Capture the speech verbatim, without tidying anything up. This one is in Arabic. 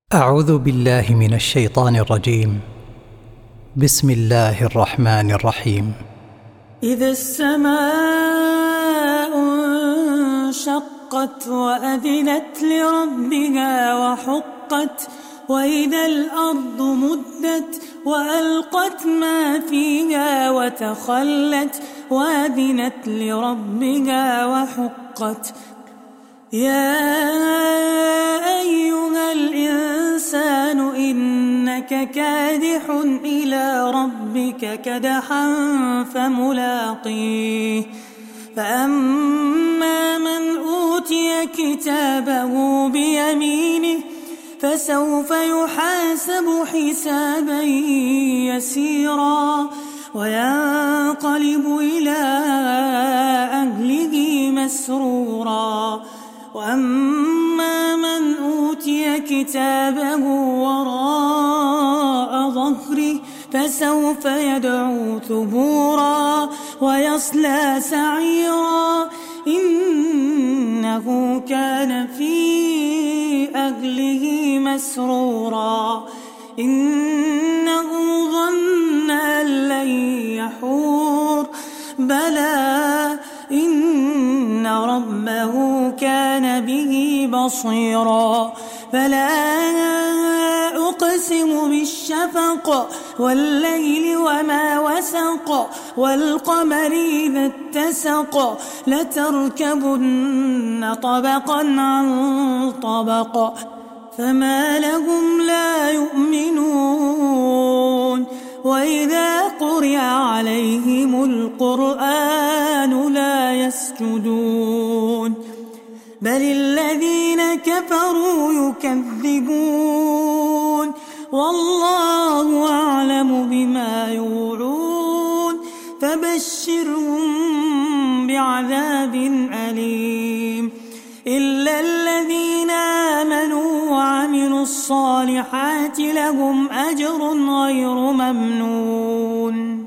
أعوذ بالله من الشيطان الرجيم. بسم الله الرحمن الرحيم. إذا السماء انشقت وأذنت لربها وحقت وإذا الأرض مدت وألقت ما فيها وتخلت وأذنت لربها وحقت. يا أيها الإنسان إنك كادح إلى ربك كدحا فملاقيه فأما من أوتي كتابه بيمينه فسوف يحاسب حسابا يسيرا وينقلب إلى أهله مسرورا. وأما من أوتي كتابه وراء ظهره فسوف يدعو ثبورا ويصلى سعيرا إنه كان في أهله مسرورا. إنه ظن أن لن يحور بلى إن ربه كان به بصيرا. فلا أقسم بالشفق والليل وما وسق والقمر إذا اتسق لتركبن طبقا عن طبق فما لهم لا يؤمنون وإذا قرئ عليهم القرآن لا يسجدون بل الذين كفروا يكذبون والله أعلم بما يوعون فبشرهم بعذاب أليم إلا الذين آمنوا وعملوا الصالحات لهم أجر غير ممنون.